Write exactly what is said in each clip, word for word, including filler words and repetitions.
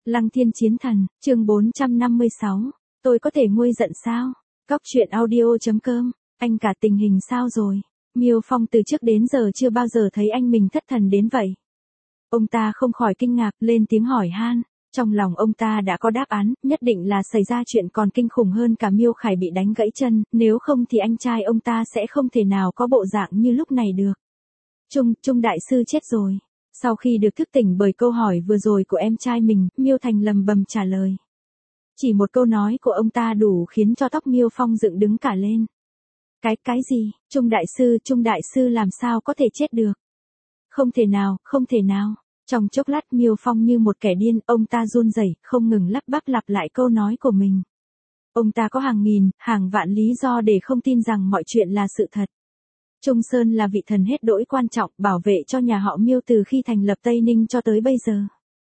Lăng Thiên Chiến Thần, chương bốn trăm năm mươi sáu. Tôi có thể nguôi giận sao? Cóc truyện audio chấm com. Anh cả tình hình sao rồi? Miêu Phong từ trước đến giờ chưa bao giờ thấy anh mình thất thần đến vậy. Ông ta không khỏi kinh ngạc, lên tiếng hỏi han. Trong lòng ông ta đã có đáp án, nhất định là xảy ra chuyện còn kinh khủng hơn cả Miêu Khải bị đánh gãy chân, nếu không thì anh trai ông ta sẽ không thể nào có bộ dạng như lúc này được. Trung, Trung đại sư chết rồi. Sau khi được thức tỉnh bởi câu hỏi vừa rồi của em trai mình, Miêu Thành lầm bầm trả lời. Chỉ một câu nói của ông ta đủ khiến cho tóc Miêu Phong dựng đứng cả lên. Cái, cái gì? Trung đại sư, Trung đại sư làm sao có thể chết được? Không thể nào, không thể nào. Trong chốc lát Miêu Phong như một kẻ điên, ông ta run rẩy, không ngừng lắp bắp lặp lại câu nói của mình. Ông ta có hàng nghìn, hàng vạn lý do để không tin rằng mọi chuyện là sự thật. Trung Sơn là vị thần hết đỗi quan trọng, bảo vệ cho nhà họ Miêu từ khi thành lập Tây Ninh cho tới bây giờ.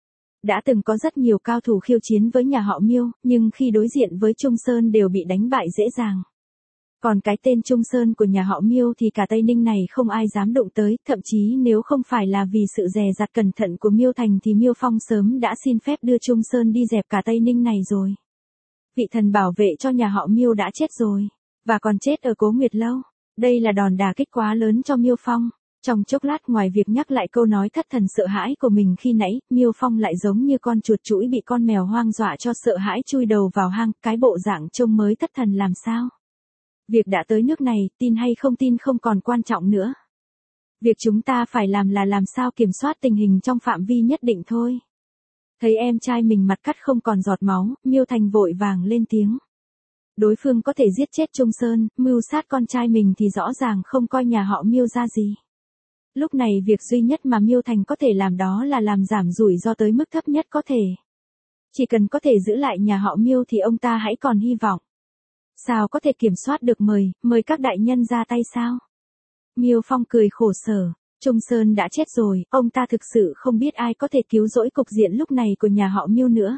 Đã từng có rất nhiều cao thủ khiêu chiến với nhà họ Miêu, nhưng khi đối diện với Trung Sơn đều bị đánh bại dễ dàng. Còn cái tên Trung Sơn của nhà họ Miêu thì cả Tây Ninh này không ai dám đụng tới, thậm chí nếu không phải là vì sự dè dặt cẩn thận của Miêu Thành thì Miêu Phong sớm đã xin phép đưa Trung Sơn đi dẹp cả Tây Ninh này rồi. Vị thần bảo vệ cho nhà họ Miêu đã chết rồi, và còn chết ở Cố Nguyệt Lâu. Đây là đòn đả kích quá lớn cho Miêu Phong. Trong chốc lát ngoài việc nhắc lại câu nói thất thần sợ hãi của mình khi nãy, Miêu Phong lại giống như con chuột chũi bị con mèo hoang dọa cho sợ hãi chui đầu vào hang, cái bộ dạng trông mới thất thần làm sao. Việc đã tới nước này, tin hay không tin không còn quan trọng nữa. Việc chúng ta phải làm là làm sao kiểm soát tình hình trong phạm vi nhất định thôi. Thấy em trai mình mặt cắt không còn giọt máu, Miêu Thành vội vàng lên tiếng. Đối phương có thể giết chết Trung Sơn, mưu sát con trai mình thì rõ ràng không coi nhà họ Miêu ra gì. Lúc này việc duy nhất mà Miêu Thành có thể làm đó là làm giảm rủi ro tới mức thấp nhất có thể. Chỉ cần có thể giữ lại nhà họ Miêu thì ông ta hãy còn hy vọng. Sao có thể kiểm soát được mời, mời các đại nhân ra tay sao? Miêu Phong cười khổ sở, Trung Sơn đã chết rồi, ông ta thực sự không biết ai có thể cứu rỗi cục diện lúc này của nhà họ Miêu nữa.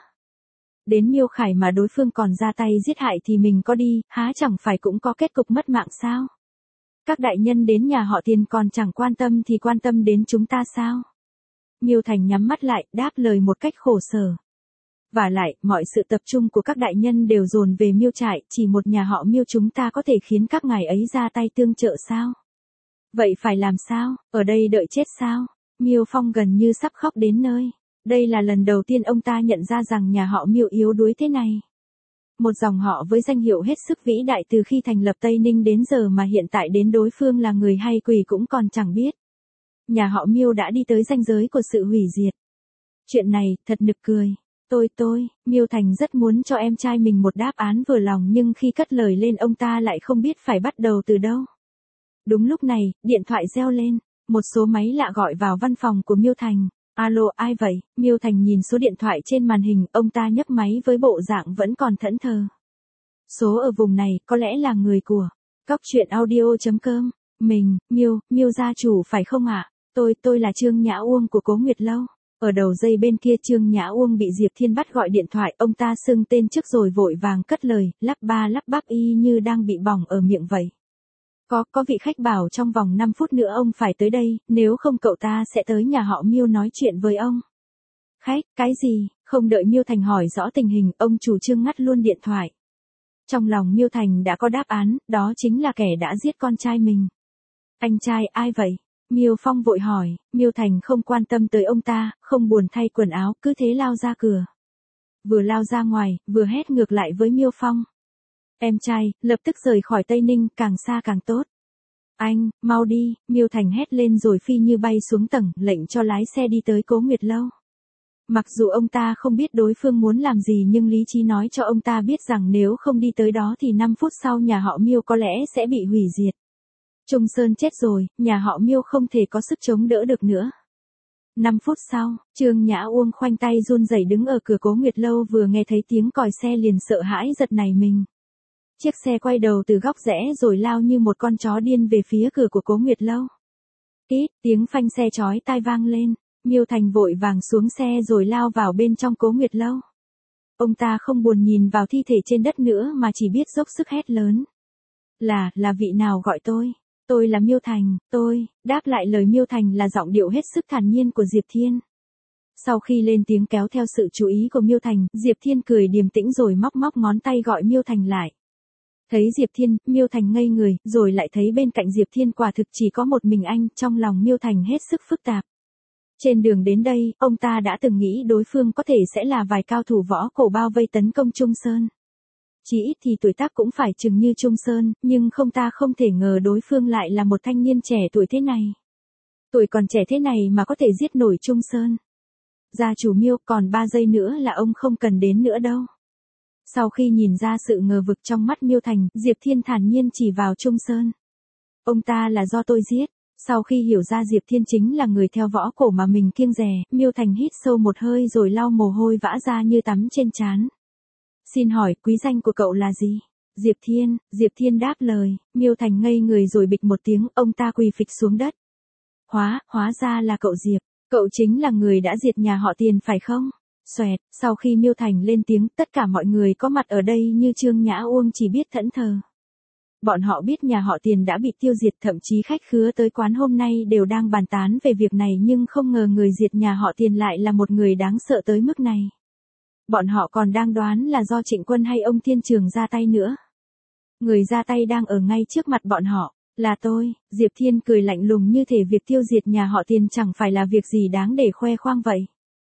Đến Miêu Khải mà đối phương còn ra tay giết hại thì mình có đi, há chẳng phải cũng có kết cục mất mạng sao? Các đại nhân đến nhà họ Tiền còn chẳng quan tâm thì quan tâm đến chúng ta sao? Miêu Thành nhắm mắt lại, đáp lời một cách khổ sở. Và lại, mọi sự tập trung của các đại nhân đều dồn về Miêu trại, chỉ một nhà họ Miêu chúng ta có thể khiến các ngài ấy ra tay tương trợ sao? Vậy phải làm sao? Ở đây đợi chết sao? Miêu Phong gần như sắp khóc đến nơi. Đây là lần đầu tiên ông ta nhận ra rằng nhà họ Miêu yếu đuối thế này. Một dòng họ với danh hiệu hết sức vĩ đại từ khi thành lập Tây Ninh đến giờ mà hiện tại đến đối phương là người hay quỷ cũng còn chẳng biết. Nhà họ Miêu đã đi tới ranh giới của sự hủy diệt. Chuyện này, thật nực cười. Tôi tôi, Miêu Thành rất muốn cho em trai mình một đáp án vừa lòng nhưng khi cất lời lên ông ta lại không biết phải bắt đầu từ đâu. Đúng lúc này, điện thoại reo lên, một số máy lạ gọi vào văn phòng của Miêu Thành. Alo, ai vậy? Miêu Thành nhìn số điện thoại trên màn hình, ông ta nhấc máy với bộ dạng vẫn còn thẫn thờ. Số ở vùng này, có lẽ là người của cóc truyện audio chấm com. Mình, Miêu, Miêu gia chủ phải không ạ? Tôi, tôi là Trương Nhã Uông của Cố Nguyệt Lâu. Ở đầu dây bên kia Trương Nhã Uông bị Diệp Thiên bắt gọi điện thoại, ông ta xưng tên trước rồi vội vàng cất lời, lắp ba lắp bắp y như đang bị bỏng ở miệng vậy. Có, có vị khách bảo trong vòng năm phút nữa ông phải tới đây, nếu không cậu ta sẽ tới nhà họ Miêu nói chuyện với ông. Khách, cái gì? Không đợi Miêu Thành hỏi rõ tình hình, ông chủ Trương ngắt luôn điện thoại. Trong lòng Miêu Thành đã có đáp án, đó chính là kẻ đã giết con trai mình. Anh trai ai vậy? Miêu Phong vội hỏi, Miêu Thành không quan tâm tới ông ta, không buồn thay quần áo, cứ thế lao ra cửa. Vừa lao ra ngoài, vừa hét ngược lại với Miêu Phong. Em trai, lập tức rời khỏi Tây Ninh, càng xa càng tốt. Anh, mau đi, Miêu Thành hét lên rồi phi như bay xuống tầng, lệnh cho lái xe đi tới Cố Nguyệt Lâu. Mặc dù ông ta không biết đối phương muốn làm gì nhưng lý trí nói cho ông ta biết rằng nếu không đi tới đó thì năm phút sau nhà họ Miêu có lẽ sẽ bị hủy diệt. Trung Sơn chết rồi, nhà họ Miêu không thể có sức chống đỡ được nữa. năm phút sau, Trương Nhã Uông khoanh tay run rẩy đứng ở cửa Cố Nguyệt Lâu vừa nghe thấy tiếng còi xe liền sợ hãi giật nảy mình. Chiếc xe quay đầu từ góc rẽ rồi lao như một con chó điên về phía cửa của Cố Nguyệt Lâu. Ít, tiếng phanh xe chói tai vang lên, Miêu Thành vội vàng xuống xe rồi lao vào bên trong Cố Nguyệt Lâu. Ông ta không buồn nhìn vào thi thể trên đất nữa mà chỉ biết dốc sức hét lớn. Là, là vị nào gọi tôi? Tôi là Miêu Thành, tôi, đáp lại lời Miêu Thành là giọng điệu hết sức thản nhiên của Diệp Thiên. Sau khi lên tiếng kéo theo sự chú ý của Miêu Thành, Diệp Thiên cười điềm tĩnh rồi móc móc ngón tay gọi Miêu Thành lại. Thấy Diệp Thiên, Miêu Thành ngây người, rồi lại thấy bên cạnh Diệp Thiên quả thực chỉ có một mình anh, trong lòng Miêu Thành hết sức phức tạp. Trên đường đến đây, ông ta đã từng nghĩ đối phương có thể sẽ là vài cao thủ võ cổ bao vây tấn công Trung Sơn. Chỉ ít thì tuổi tác cũng phải chừng như Trung Sơn, nhưng không ta không thể ngờ đối phương lại là một thanh niên trẻ tuổi thế này. Tuổi còn trẻ thế này mà có thể giết nổi Trung Sơn. Gia chủ Miêu, còn ba giây nữa là ông không cần đến nữa đâu. Sau khi nhìn ra sự ngờ vực trong mắt Miêu Thành, Diệp Thiên thản nhiên chỉ vào Trung Sơn. Ông ta là do tôi giết. Sau khi hiểu ra Diệp Thiên chính là người theo võ cổ mà mình kiêng dè, Miêu Thành hít sâu một hơi rồi lau mồ hôi vã ra như tắm trên trán. Xin hỏi, quý danh của cậu là gì? Diệp Thiên, Diệp Thiên đáp lời, Miêu Thành ngây người rồi bịch một tiếng, ông ta quỳ phịch xuống đất. Hóa, hóa ra là cậu Diệp, cậu chính là người đã diệt nhà họ Tiền phải không? Xoẹt, sau khi Miêu Thành lên tiếng, tất cả mọi người có mặt ở đây như Trương Nhã Uông chỉ biết thẫn thờ. Bọn họ biết nhà họ Tiền đã bị tiêu diệt, thậm chí khách khứa tới quán hôm nay đều đang bàn tán về việc này, nhưng không ngờ người diệt nhà họ Tiền lại là một người đáng sợ tới mức này. Bọn họ còn đang đoán là do Trịnh Quân hay ông Thiên Trường ra tay nữa. Người ra tay đang ở ngay trước mặt bọn họ, là tôi. Diệp Thiên cười lạnh lùng như thể việc tiêu diệt nhà họ Tiền chẳng phải là việc gì đáng để khoe khoang vậy.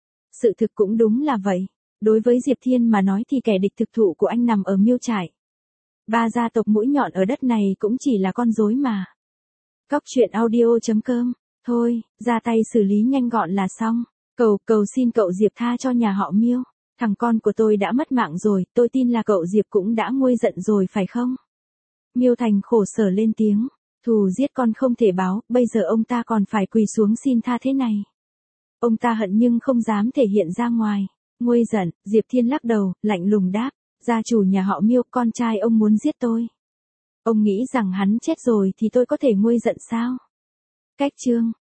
Sự thực cũng đúng là vậy. Đối với Diệp Thiên mà nói thì kẻ địch thực thụ của anh nằm ở Miêu Trại. Ba gia tộc mũi nhọn ở đất này cũng chỉ là con rối mà. Cóc truyện audio chấm com. Thôi, ra tay xử lý nhanh gọn là xong. Cầu, cầu xin cậu Diệp tha cho nhà họ Miêu. Thằng con của tôi đã mất mạng rồi, tôi tin là cậu Diệp cũng đã nguôi giận rồi phải không? Miêu Thành khổ sở lên tiếng. Thù giết con không thể báo, bây giờ ông ta còn phải quỳ xuống xin tha thế này. Ông ta hận nhưng không dám thể hiện ra ngoài. Nguôi giận, Diệp Thiên lắc đầu, lạnh lùng đáp. Gia chủ nhà họ Miêu, con trai ông muốn giết tôi. Ông nghĩ rằng hắn chết rồi thì tôi có thể nguôi giận sao? Cách chương.